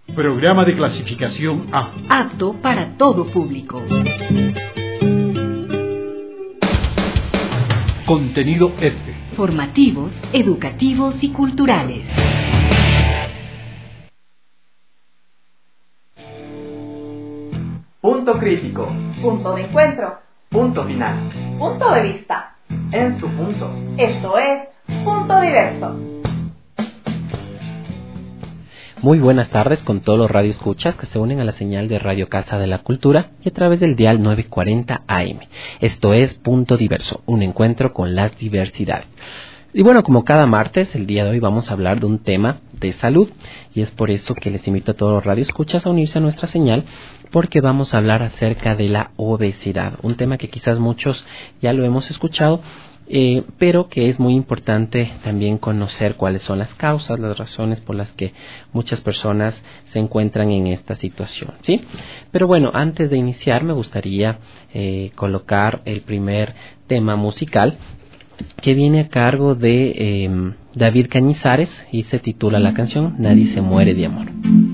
Programa de clasificación A. Apto para todo público. Contenido F. Formativos, educativos y culturales. Punto crítico. Punto de encuentro. Punto final. Punto de vista. En su punto. Esto es Punto Diverso. Muy buenas tardes con todos los radioescuchas que se unen a la señal de Radio Casa de la Cultura y a través del dial 940 AM. Esto es Punto Diverso, un encuentro con las diversidades. Y bueno, como cada martes, el día de hoy vamos a hablar de un tema de salud y es por eso que les invito a todos los radioescuchas a unirse a nuestra señal porque vamos a hablar acerca de la obesidad, un tema que quizás muchos ya lo hemos escuchado, pero que es muy importante también conocer cuáles son las causas, las razones por las que muchas personas se encuentran en esta situación, ¿sí? Pero bueno, antes de iniciar me gustaría colocar el primer tema musical que viene a cargo de David Cañizares y se titula la canción Nadie se muere de amor.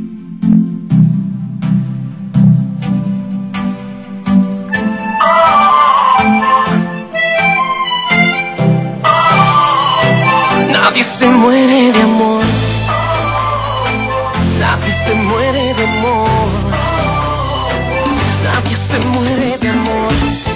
Nadie se muere de amor. Nadie se muere de amor. Nadie se muere de amor.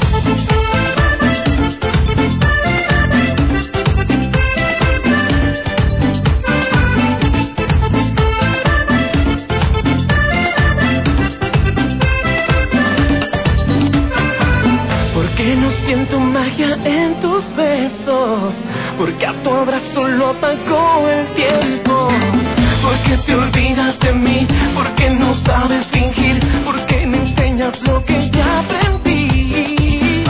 Porque no siento magia en tus besos. Porque a tu abrazo lo apagó el tiempo. Porque te olvidas de mí. Porque no sabes fingir. Porque me enseñas lo que ya aprendí.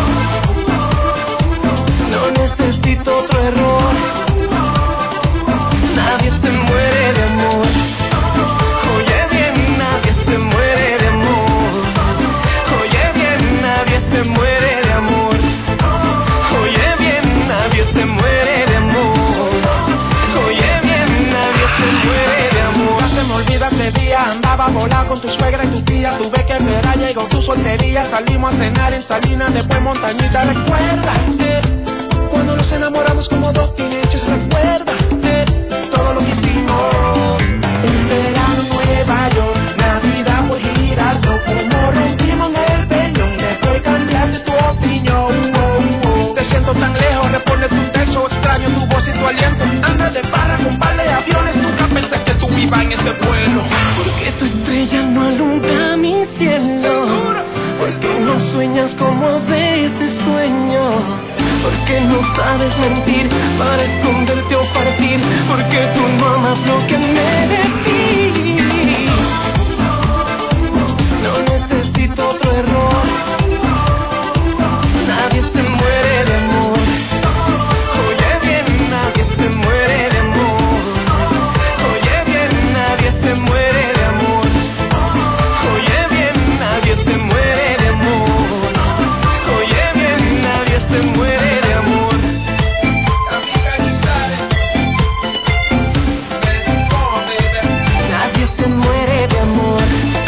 No necesito otro error. Nadie se muere de amor. Oye bien, nadie se muere de amor. Oye bien, nadie se muere de amor. Oye bien, nadie se muere de amor. Oye bien, nadie se muere de amor. Se me olvida ese día, andaba a volar con tu suegra y tu tía. Tuve que esperar, llegó tu soltería. Salimos a cenar en Salinas, después Montañita. ¿Recuerdas? Cuando nos enamoramos como dos teenagers. ¿Recuerdas? Todo lo que hicimos. En verano Nueva York, Navidad por Girardot. Como rompimos en el peñón, después cambiaste tu opinión. Te siento tan lejos, responde tu texto. Extraño tu voz y tu aliento. Anda de para con par de aviones. Nunca pensé que tú ibas en ese vuelo. Porque tu estrella no alumbra mi cielo. Porque no sueñas como de ese sueño. Porque no sabes mentir para esconderte o partir. Porque tú no amas lo que me metí. No necesito otro error. Nadie se muere de amor. Oye bien, nadie se muere de amor. Oye bien, nadie se muere de amor. Oye bien, nadie se muere de amor. Oye bien, nadie se muere de amor. Nadie se muere de amor.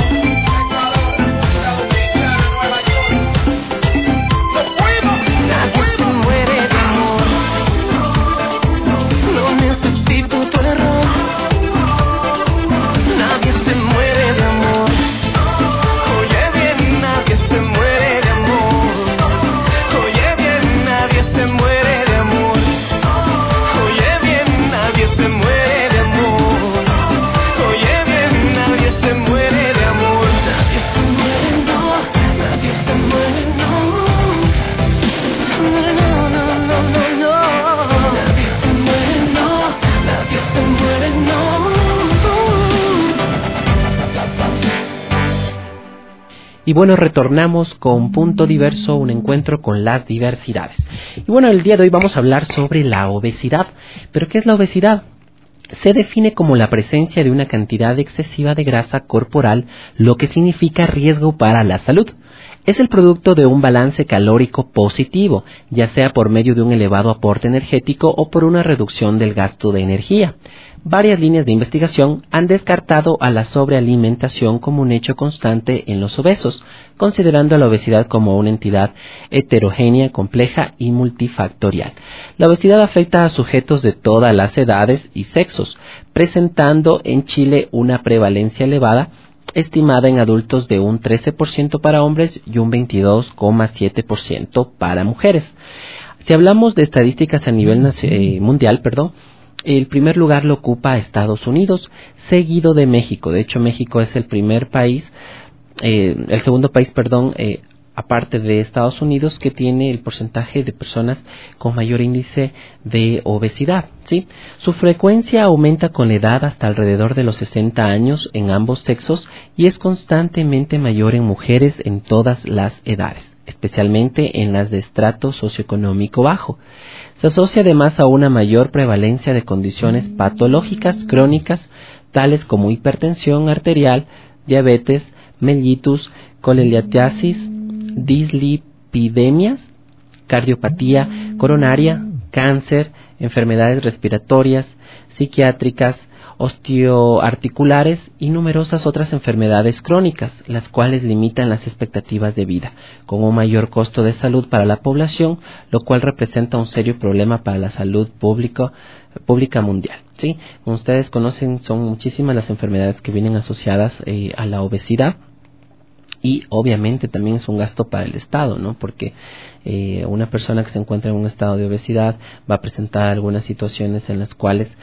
Nadie se muere de amor. No necesito tu error. Nadie se muere de amor. Oye bien, nadie se muere de amor. Oye bien, nadie se muere de amor. Oye bien, nadie se muere de amor. Oye bien, nadie se muere de amor. Nadie se muere, no. Nadie se muere, no. No, no, no, no, no. Nadie se muere, no. Nadie se muere, no. Y bueno, retornamos con Punto Diverso, un encuentro con las diversidades. Y bueno, el día de hoy vamos a hablar sobre la obesidad. ¿Pero qué es la obesidad? Se define como la presencia de una cantidad excesiva de grasa corporal, lo que significa riesgo para la salud. Es el producto de un balance calórico positivo, ya sea por medio de un elevado aporte energético o por una reducción del gasto de energía. Varias líneas de investigación han descartado a la sobrealimentación como un hecho constante en los obesos, considerando a la obesidad como una entidad heterogénea, compleja y multifactorial. La obesidad afecta a sujetos de todas las edades y sexos, presentando en Chile una prevalencia elevada, estimada en adultos de un 13% para hombres y un 22,7% para mujeres. Si hablamos de estadísticas a nivel mundial, el primer lugar lo ocupa Estados Unidos, seguido de México. De hecho, México es el segundo país, aparte de Estados Unidos, que tiene el porcentaje de personas con mayor índice de obesidad, ¿sí? Su frecuencia aumenta con la edad hasta alrededor de los 60 años en ambos sexos y es constantemente mayor en mujeres en todas las edades, especialmente en las de estrato socioeconómico bajo. Se asocia además a una mayor prevalencia de condiciones patológicas crónicas, tales como hipertensión arterial, diabetes, mellitus, colelitiasis, dislipidemias, cardiopatía coronaria, cáncer, enfermedades respiratorias, psiquiátricas, osteoarticulares y numerosas otras enfermedades crónicas, las cuales limitan las expectativas de vida, con un mayor costo de salud para la población, lo cual representa un serio problema para la salud pública mundial, ¿sí? Como ustedes conocen, son muchísimas las enfermedades que vienen asociadas a la obesidad. Y obviamente también es un gasto para el Estado, ¿no? Porque una persona que se encuentra en un estado de obesidad va a presentar algunas situaciones en las cuales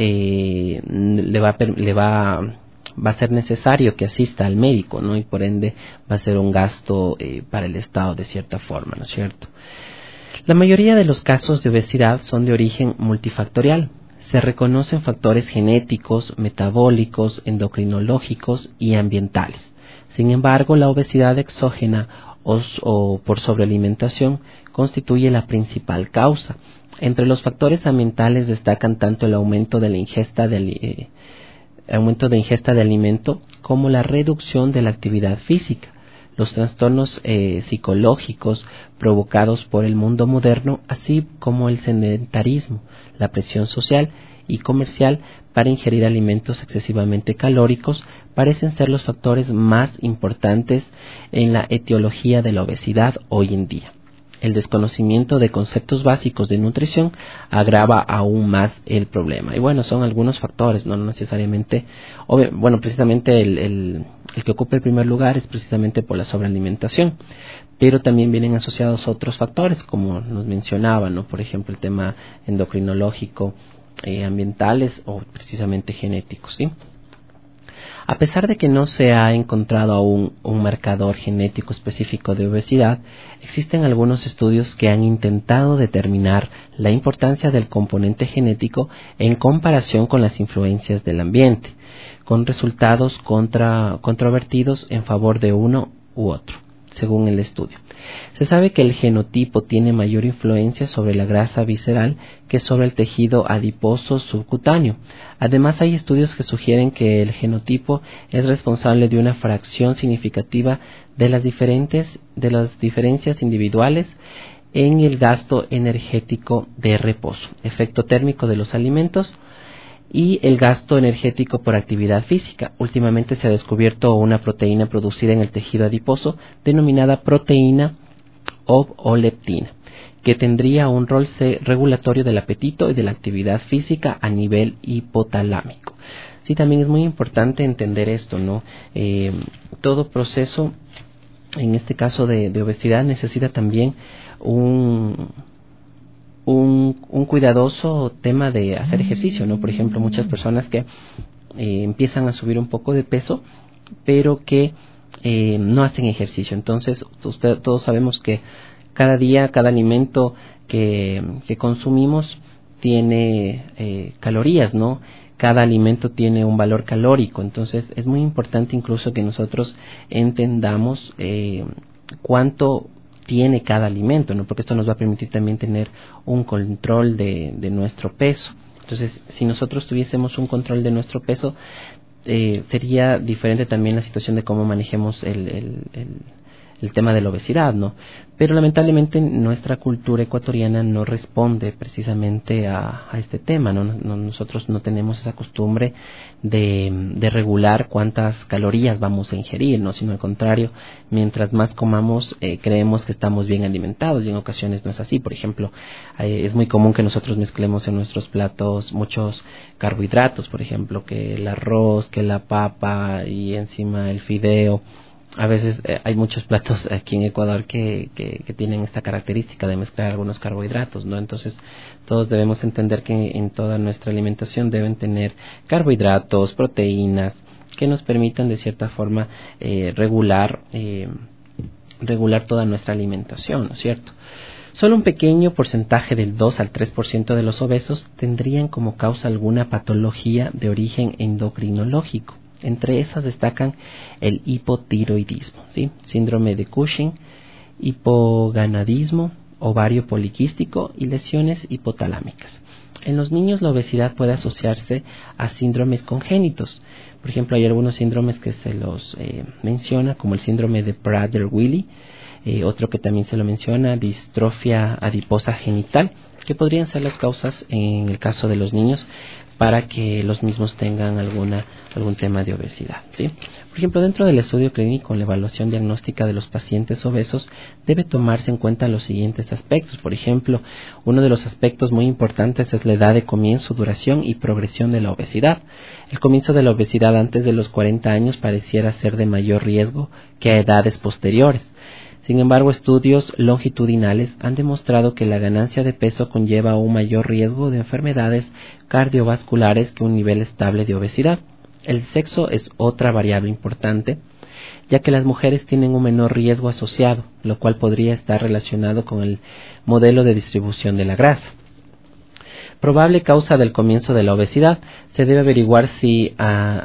va a ser necesario que asista al médico, ¿no? Y por ende va a ser un gasto para el Estado de cierta forma, ¿no es cierto? La mayoría de los casos de obesidad son de origen multifactorial. Se reconocen factores genéticos, metabólicos, endocrinológicos y ambientales. Sin embargo, la obesidad exógena o por sobrealimentación constituye la principal causa. Entre los factores ambientales destacan tanto el aumento de la ingesta de alimento como la reducción de la actividad física, los trastornos psicológicos provocados por el mundo moderno, así como el sedentarismo, la presión social y comercial para ingerir alimentos excesivamente calóricos parecen ser los factores más importantes en la etiología de la obesidad hoy en día. El desconocimiento de conceptos básicos de nutrición agrava aún más el problema. Y bueno, son algunos factores, no necesariamente, precisamente el que ocupa el primer lugar es precisamente por la sobrealimentación, pero también vienen asociados otros factores, como nos mencionaba, ¿no? Por ejemplo, el tema endocrinológico, ambientales o precisamente genéticos, ¿sí? A pesar de que no se ha encontrado aún un marcador genético específico de obesidad, existen algunos estudios que han intentado determinar la importancia del componente genético en comparación con las influencias del ambiente, con resultados controvertidos en favor de uno u otro, según el estudio. Se sabe que el genotipo tiene mayor influencia sobre la grasa visceral que sobre el tejido adiposo subcutáneo. Además, hay estudios que sugieren que el genotipo es responsable de una fracción significativa de las diferencias individuales en el gasto energético de reposo, efecto térmico de los alimentos y el gasto energético por actividad física. Últimamente se ha descubierto una proteína producida en el tejido adiposo denominada proteína o leptina, que tendría un rol regulatorio del apetito y de la actividad física a nivel hipotalámico. Sí, también es muy importante entender esto, ¿no? Todo proceso, en este caso de obesidad, necesita también un cuidadoso tema de hacer ejercicio, ¿no? Por ejemplo, muchas personas que empiezan a subir un poco de peso, pero que no hacen ejercicio. Entonces, todos sabemos que cada día, cada alimento que consumimos tiene calorías, ¿no? Cada alimento tiene un valor calórico. Entonces, es muy importante incluso que nosotros entendamos cuánto tiene cada alimento, ¿no? Porque esto nos va a permitir también tener un control de nuestro peso. Entonces, si nosotros tuviésemos un control de nuestro peso, sería diferente también la situación de cómo manejemos el tema de la obesidad, ¿no? Pero lamentablemente nuestra cultura ecuatoriana no responde precisamente a este tema, ¿no? Nosotros no tenemos esa costumbre de regular cuántas calorías vamos a ingerir, ¿no? Sino al contrario, mientras más comamos, creemos que estamos bien alimentados, y en ocasiones no es así. Por ejemplo, es muy común que nosotros mezclemos en nuestros platos muchos carbohidratos, por ejemplo, que el arroz, que la papa y encima el fideo. A veces hay muchos platos aquí en Ecuador que tienen esta característica de mezclar algunos carbohidratos, ¿no? Entonces, todos debemos entender que en toda nuestra alimentación deben tener carbohidratos, proteínas, que nos permitan de cierta forma regular toda nuestra alimentación, ¿no es cierto? Solo un pequeño porcentaje del 2 al 3% de los obesos tendrían como causa alguna patología de origen endocrinológico. Entre esas destacan el hipotiroidismo, ¿sí? Síndrome de Cushing, hipogonadismo, ovario poliquístico y lesiones hipotalámicas. En los niños la obesidad puede asociarse a síndromes congénitos. Por ejemplo, hay algunos síndromes que se los menciona, como el síndrome de Prader-Willi, otro que también se lo menciona, distrofia adiposa genital, que podrían ser las causas en el caso de los niños para que los mismos tengan algún tema de obesidad, ¿sí? Por ejemplo, dentro del estudio clínico, en la evaluación diagnóstica de los pacientes obesos, debe tomarse en cuenta los siguientes aspectos. Por ejemplo, uno de los aspectos muy importantes es la edad de comienzo, duración y progresión de la obesidad. El comienzo de la obesidad antes de los 40 años pareciera ser de mayor riesgo que a edades posteriores. Sin embargo, estudios longitudinales han demostrado que la ganancia de peso conlleva un mayor riesgo de enfermedades cardiovasculares que un nivel estable de obesidad. El sexo es otra variable importante, ya que las mujeres tienen un menor riesgo asociado, lo cual podría estar relacionado con el modelo de distribución de la grasa. Probable causa del comienzo de la obesidad. Se debe averiguar si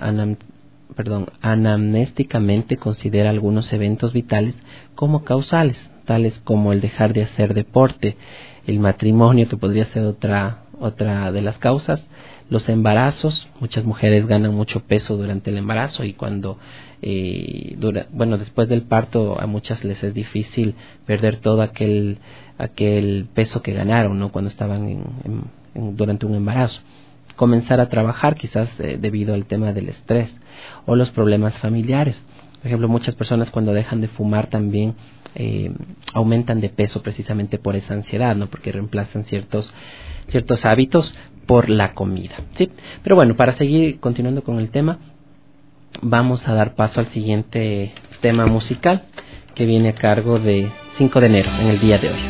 anamnésticamente considera algunos eventos vitales como causales, tales como el dejar de hacer deporte, el matrimonio, que podría ser otra de las causas, los embarazos. Muchas mujeres ganan mucho peso durante el embarazo y cuando después del parto a muchas les es difícil perder todo aquel peso que ganaron, ¿no? Cuando estaban durante un embarazo. Comenzar a trabajar quizás debido al tema del estrés o los problemas familiares. Por ejemplo, muchas personas cuando dejan de fumar también aumentan de peso precisamente por esa ansiedad, ¿no? Porque reemplazan ciertos hábitos por la comida, ¿sí? Pero bueno, para seguir continuando con el tema, vamos a dar paso al siguiente tema musical que viene a cargo de 5 de enero, en el día de hoy.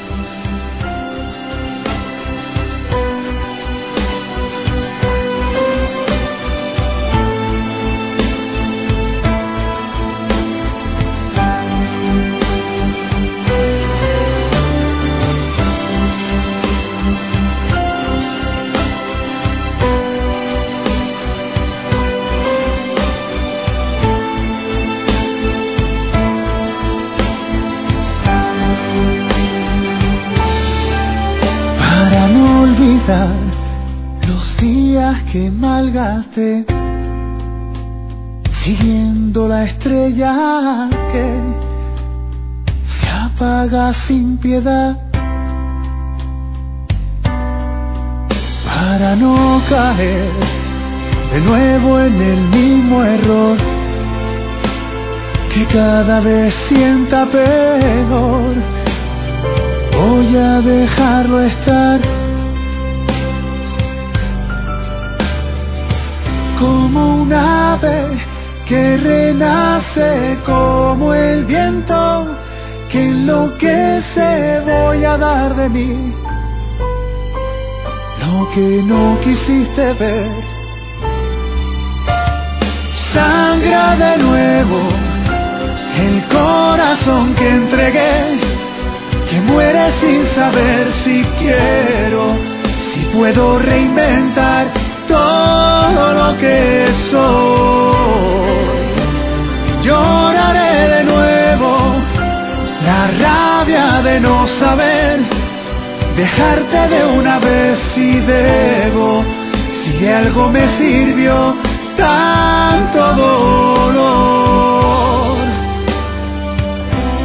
Los días que malgasté siguiendo la estrella que se apaga sin piedad, para no caer de nuevo en el mismo error que cada vez sienta peor. Voy a dejarlo estar, como un ave que renace, como el viento que enloquece. Voy a dar de mí lo que no quisiste ver. Sangra de nuevo el corazón que entregué, que muere sin saber si quiero, si puedo reinventar todo lo que soy. Lloraré de nuevo la rabia de no saber dejarte de una vez si debo, si algo me sirvió tanto dolor.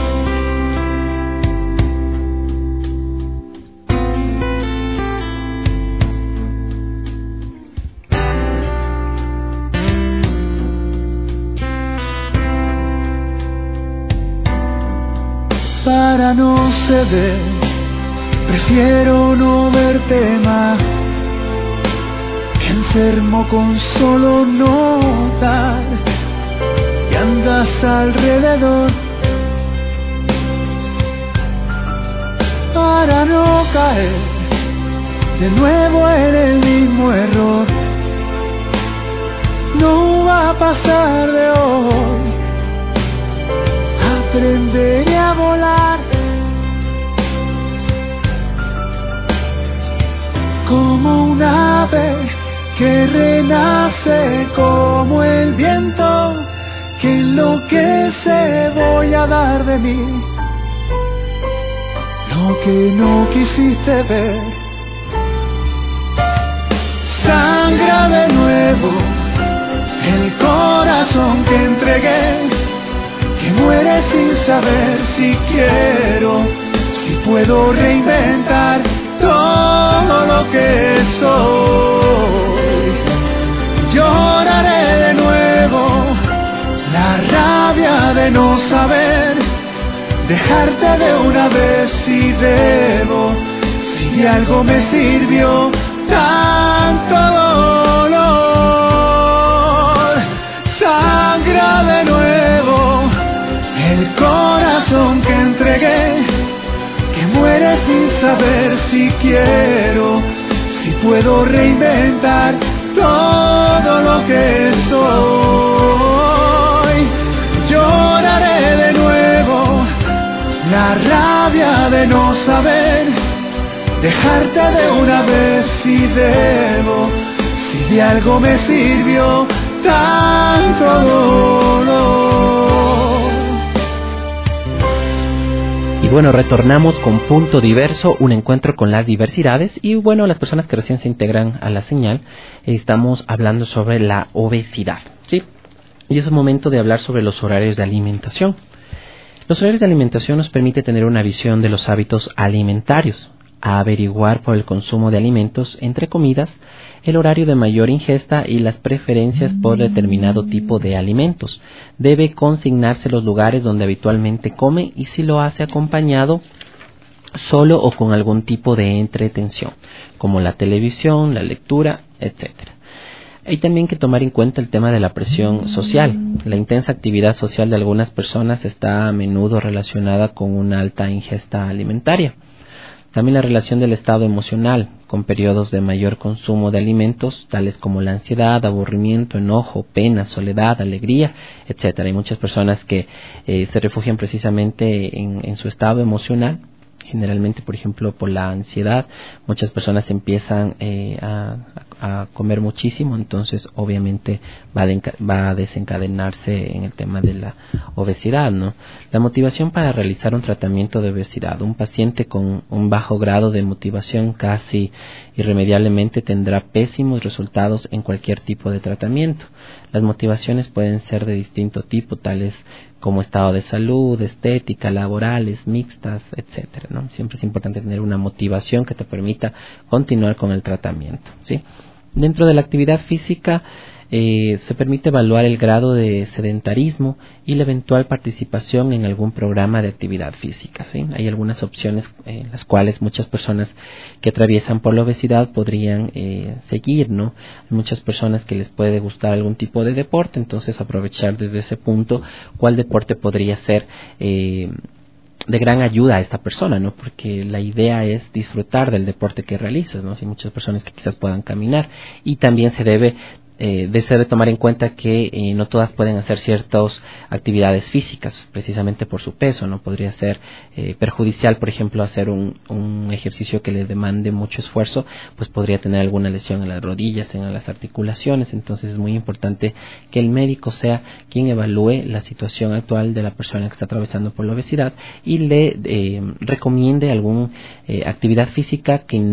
para no ceder, prefiero no verte más. Que enfermo con solo notar que andas alrededor, para no caer de nuevo en el mismo error. No va a pasar de hoy, aprenderé a volar como un ave que renace, como el viento que enloquece. Voy a dar de mí lo que no quisiste ver. Sangra de nuevo el corazón que entregué, que muere sin saber si quiero, si puedo reinventar todo lo que soy. Lloraré de nuevo la rabia de no saber, dejarte de una vez si debo, si de algo me sirvió tanto dolor. Sangra de nuevo el corazón que entregué, que muere sin saber si quiero, si puedo reinventar todo lo que soy. Lloraré de nuevo la rabia de no saber, dejarte de una vez si debo, si de algo me sirvió tanto dolor. Y bueno, retornamos con Punto Diverso, un encuentro con las diversidades. Y bueno, las personas que recién se integran a la señal, estamos hablando sobre la obesidad, ¿sí? Y es el momento de hablar sobre los horarios de alimentación. Los horarios de alimentación nos permite tener una visión de los hábitos alimentarios, a averiguar por el consumo de alimentos entre comidas, el horario de mayor ingesta y las preferencias por determinado tipo de alimentos. Debe consignarse los lugares donde habitualmente come y si lo hace acompañado, solo o con algún tipo de entretención, como la televisión, la lectura, etc. Hay también que tomar en cuenta el tema de la presión social. La intensa actividad social de algunas personas está a menudo relacionada con una alta ingesta alimentaria. También la relación del estado emocional, con periodos de mayor consumo de alimentos, tales como la ansiedad, aburrimiento, enojo, pena, soledad, alegría, etc. Hay muchas personas que se refugian precisamente en su estado emocional. Generalmente, por ejemplo, por la ansiedad, muchas personas empiezan a comer muchísimo, entonces obviamente va a desencadenarse en el tema de la obesidad, ¿no? La motivación para realizar un tratamiento de obesidad. Un paciente con un bajo grado de motivación casi irremediablemente tendrá pésimos resultados en cualquier tipo de tratamiento. Las motivaciones pueden ser de distinto tipo, tales como estado de salud, estética, laborales, mixtas, etcétera, ¿no? Siempre es importante tener una motivación que te permita continuar con el tratamiento, ¿sí? Dentro de la actividad física se permite evaluar el grado de sedentarismo y la eventual participación en algún programa de actividad física, ¿sí? Hay algunas opciones en las cuales muchas personas que atraviesan por la obesidad podrían seguir, ¿no? Hay muchas personas que les puede gustar algún tipo de deporte, entonces aprovechar desde ese punto cuál deporte podría ser de gran ayuda a esta persona, ¿no? Porque la idea es disfrutar del deporte que realizas, ¿no? Hay muchas personas que quizás puedan caminar y también se debe tomar en cuenta que no todas pueden hacer ciertas actividades físicas precisamente por su peso, ¿no? Podría ser perjudicial, por ejemplo, hacer un ejercicio que le demande mucho esfuerzo, pues podría tener alguna lesión en las rodillas, en las articulaciones. Entonces es muy importante que el médico sea quien evalúe la situación actual de la persona que está atravesando por la obesidad y le recomiende alguna actividad física que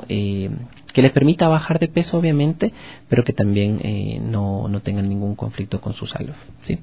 le permita bajar de peso, obviamente, pero que también no tenga ningún conflicto con su salud, ¿sí?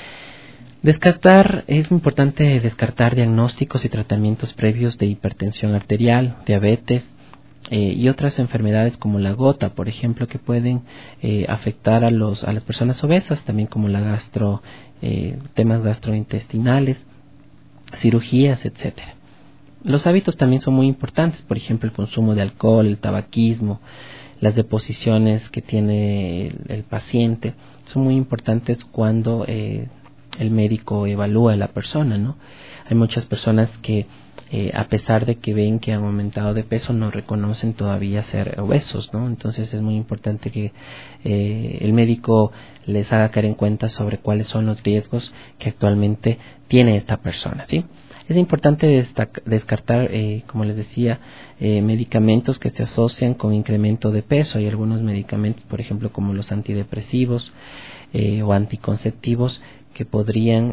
Es importante descartar diagnósticos y tratamientos previos de hipertensión arterial, diabetes y otras enfermedades como la gota, por ejemplo, que pueden afectar a las personas obesas, también como temas gastrointestinales. cirugías, etcétera. Los hábitos también son muy importantes, por ejemplo, el consumo de alcohol, el tabaquismo, las deposiciones que tiene el paciente, son muy importantes cuando el médico evalúa a la persona, ¿no? Hay muchas personas que a pesar de que ven que han aumentado de peso, no reconocen todavía ser obesos, ¿no? Entonces es muy importante que el médico les haga caer en cuenta sobre cuáles son los riesgos que actualmente tiene esta persona, ¿sí? Es importante descartar, como les decía, medicamentos que se asocian con incremento de peso. Hay algunos medicamentos, por ejemplo, como los antidepresivos o anticonceptivos, que podrían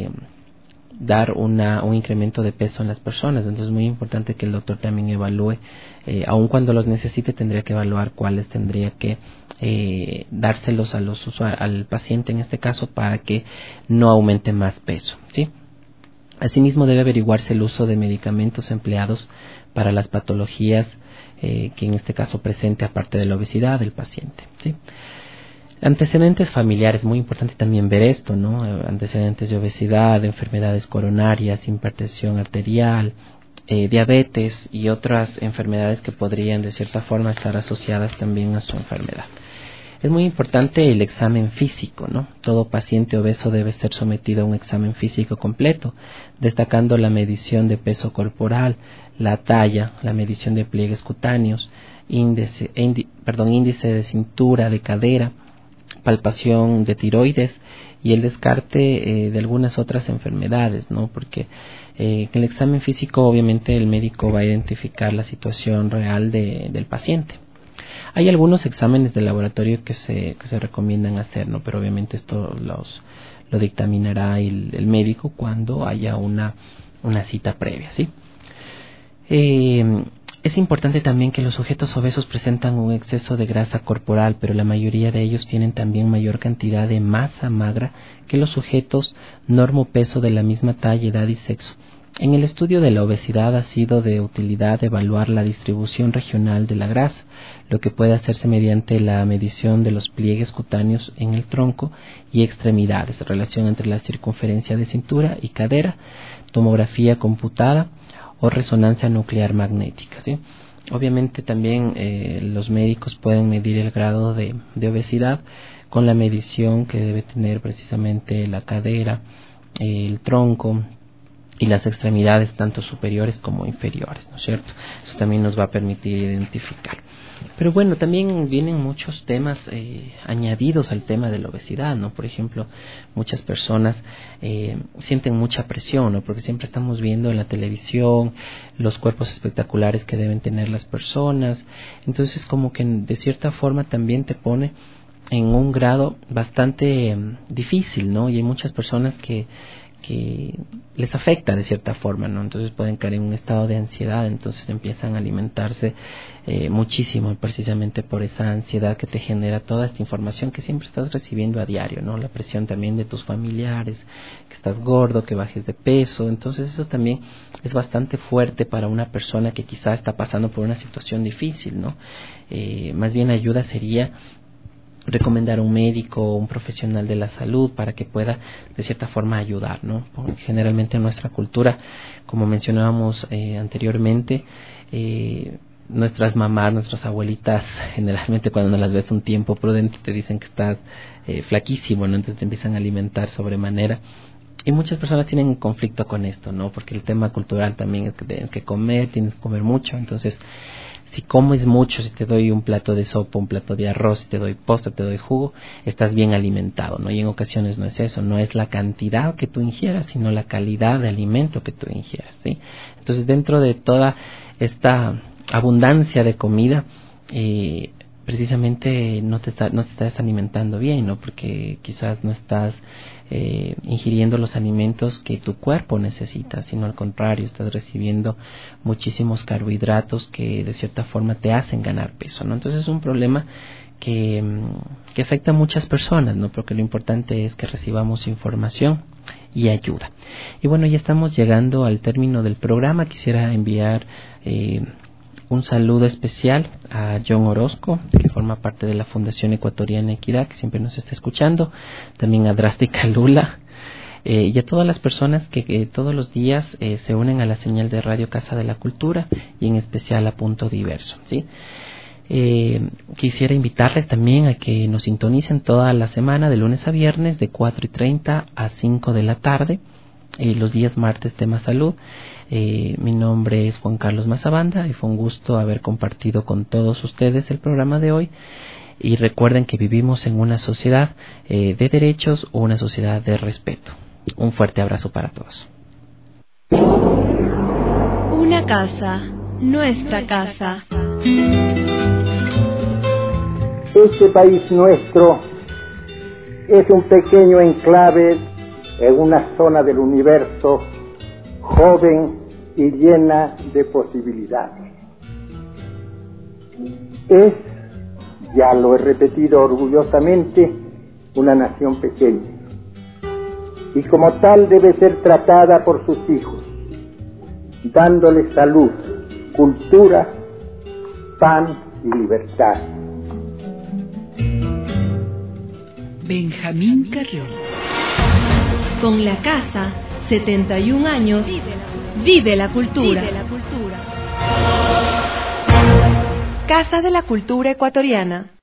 dar un incremento de peso en las personas. Entonces es muy importante que el doctor también evalúe, aun cuando los necesite, tendría que evaluar cuáles tendría que dárselos a los al paciente en este caso, para que no aumente más peso, ¿sí? Asimismo, debe averiguarse el uso de medicamentos empleados para las patologías que en este caso presente, aparte de la obesidad del paciente, ¿sí? Antecedentes familiares, muy importante también ver esto, ¿no? Antecedentes de obesidad, de enfermedades coronarias, hipertensión arterial, diabetes y otras enfermedades que podrían de cierta forma estar asociadas también a su enfermedad. Es muy importante el examen físico, ¿no? Todo paciente obeso debe ser sometido a un examen físico completo, destacando la medición de peso corporal, la talla, la medición de pliegues cutáneos, índice de cintura, de cadera, palpación de tiroides y el descarte de algunas otras enfermedades, ¿no? Porque en el examen físico obviamente el médico va a identificar la situación real del paciente. Hay algunos exámenes de laboratorio que se recomiendan hacer, ¿no? Pero obviamente esto lo dictaminará el médico cuando haya una cita previa, ¿sí? Es importante también que los sujetos obesos presentan un exceso de grasa corporal, pero la mayoría de ellos tienen también mayor cantidad de masa magra que los sujetos normopeso de la misma talla, edad y sexo. En el estudio de la obesidad ha sido de utilidad evaluar la distribución regional de la grasa, lo que puede hacerse mediante la medición de los pliegues cutáneos en el tronco y extremidades, relación entre la circunferencia de cintura y cadera, tomografía computada o resonancia nuclear magnética, ¿sí? Obviamente también los médicos pueden medir el grado de obesidad con la medición que debe tener precisamente la cadera, el tronco y las extremidades tanto superiores como inferiores, ¿no es cierto? Eso también nos va a permitir identificar. Pero bueno, también vienen muchos temas añadidos al tema de la obesidad, ¿no? Por ejemplo, muchas personas sienten mucha presión, ¿no? Porque siempre estamos viendo en la televisión los cuerpos espectaculares que deben tener las personas. Entonces, como que de cierta forma también te pone en un grado bastante difícil, ¿no? Y hay muchas personas que les afecta de cierta forma, ¿no? Entonces pueden caer en un estado de ansiedad, entonces empiezan a alimentarse muchísimo precisamente por esa ansiedad que te genera toda esta información que siempre estás recibiendo a diario, ¿no? La presión también de tus familiares, que estás gordo, que bajes de peso, entonces eso también es bastante fuerte para una persona que quizá está pasando por una situación difícil, ¿no? Más bien ayuda sería recomendar a un médico o un profesional de la salud para que pueda de cierta forma ayudar, ¿no? Porque generalmente en nuestra cultura, como mencionábamos anteriormente, nuestras mamás, nuestras abuelitas, generalmente cuando no las ves un tiempo prudente te dicen que estás flaquísimo, ¿no? Entonces te empiezan a alimentar sobremanera. Y muchas personas tienen un conflicto con esto, ¿no? Porque el tema cultural también es que tienes que comer mucho. Entonces, si comes mucho, si te doy un plato de sopa, un plato de arroz, si te doy postre, te doy jugo, estás bien alimentado, ¿no? Y en ocasiones no es eso, no es la cantidad que tú ingieras, sino la calidad de alimento que tú ingieras, ¿sí? Entonces, dentro de toda esta abundancia de comida, precisamente no te estás alimentando bien, ¿no? Porque quizás no estás ingiriendo los alimentos que tu cuerpo necesita, sino al contrario, estás recibiendo muchísimos carbohidratos que de cierta forma te hacen ganar peso, ¿no? Entonces es un problema que afecta a muchas personas, ¿no? Porque lo importante es que recibamos información y ayuda. Y bueno, ya estamos llegando al término del programa. Quisiera enviar un saludo especial a John Orozco, que forma parte de la Fundación Ecuatoriana Equidad, que siempre nos está escuchando. También a Drástica Lula, y a todas las personas que todos los días se unen a la señal de Radio Casa de la Cultura y en especial a Punto Diverso, ¿sí? Quisiera invitarles también a que nos sintonicen toda la semana de lunes a viernes de 4:30 a 5 de la tarde, los días martes tema salud. Mi nombre es Juan Carlos Mazabanda y fue un gusto haber compartido con todos ustedes el programa de hoy. Y recuerden que vivimos en una sociedad de derechos o una sociedad de respeto. Un fuerte abrazo para todos. Una casa, nuestra casa. Este país nuestro es un pequeño enclave en una zona del universo joven y llena de posibilidades. Es, ya lo he repetido orgullosamente, una nación pequeña y como tal debe ser tratada por sus hijos, dándoles salud, cultura, pan y libertad. Benjamín Carrión. Con la casa, 71 años, vive la cultura. Casa de la Cultura Ecuatoriana.